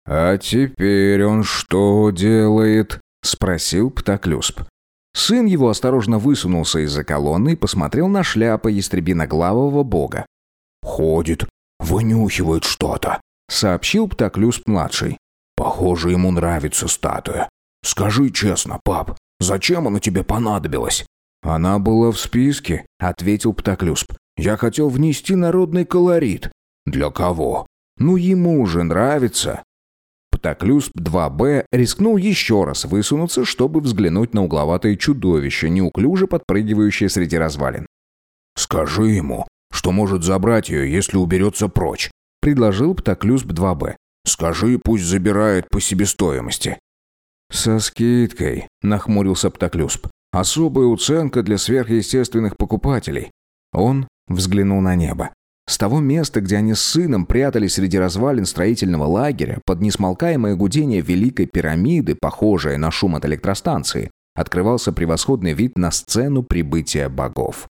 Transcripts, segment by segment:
«А теперь он что делает?» — спросил Птоклюсп. Сын его осторожно высунулся из-за колонны и посмотрел на шляпу ястребиноглавого бога. «Ходит, вынюхивает что-то», — сообщил Птоклюсп-младший. «Похоже, ему нравится статуя. Скажи честно, пап, зачем она тебе понадобилась?» «Она была в списке», — ответил Птоклюсп. «Я хотел внести народный колорит». «Для кого?» «Ну, ему же нравится». Птоклюсп 2Б рискнул еще раз высунуться, чтобы взглянуть на угловатое чудовище, неуклюже подпрыгивающее среди развалин. «Скажи ему, что может забрать ее, если уберется прочь», — предложил Птоклюсп 2Б. «Скажи, пусть забирает по себестоимости». «Со скидкой», — нахмурился Птоклюсп. «Особая уценка для сверхъестественных покупателей». Он взглянул на небо. С того места, где они с сыном прятались среди развалин строительного лагеря, под несмолкаемое гудение Великой пирамиды, похожее на шум от электростанции, открывался превосходный вид на сцену прибытия богов.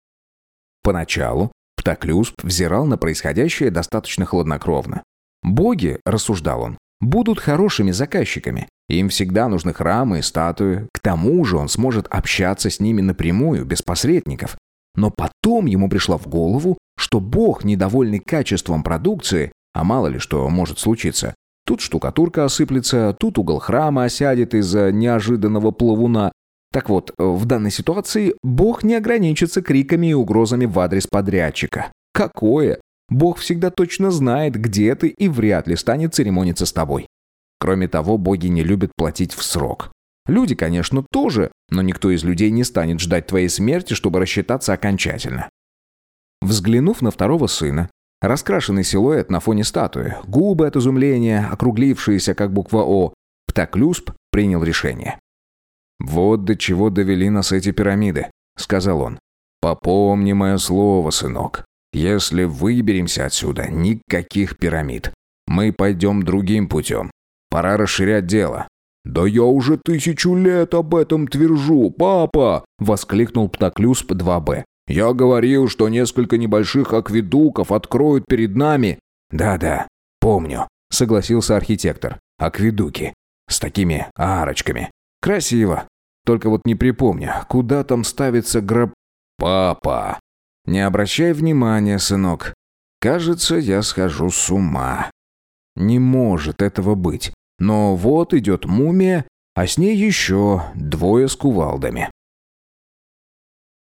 Поначалу Птоклюсп взирал на происходящее достаточно хладнокровно. «Боги, — рассуждал он, — будут хорошими заказчиками. Им всегда нужны храмы и статуи. К тому же он сможет общаться с ними напрямую, без посредников. Но потом ему пришло в голову, что Бог, недовольный качеством продукции, а мало ли что может случиться, тут штукатурка осыплется, тут угол храма осядет из-за неожиданного плавуна. Так вот, в данной ситуации Бог не ограничится криками и угрозами в адрес подрядчика. Какое? Бог всегда точно знает, где ты, и вряд ли станет церемониться с тобой. Кроме того, боги не любят платить в срок. Люди, конечно, тоже, но никто из людей не станет ждать твоей смерти, чтобы рассчитаться окончательно. Взглянув на второго сына, раскрашенный силуэт на фоне статуи, губы от изумления, округлившиеся, как буква «О», Птоклюсп принял решение. «Вот до чего довели нас эти пирамиды», — сказал он. «Попомни мое слово, сынок. Если выберемся отсюда, никаких пирамид. Мы пойдем другим путем. Пора расширять дело». «Да я уже 1000 лет об этом твержу, папа!» — воскликнул Птоклюсп 2Б. «Я говорил, что несколько небольших акведуков откроют перед нами». «Да-да, помню», — согласился архитектор. «Акведуки. С такими арочками. Красиво. Только вот не припомню, куда там ставится гроб...» «Папа! Не обращай внимания, сынок. Кажется, я схожу с ума. Не может этого быть. Но вот идет мумия, а с ней еще 2 с кувалдами».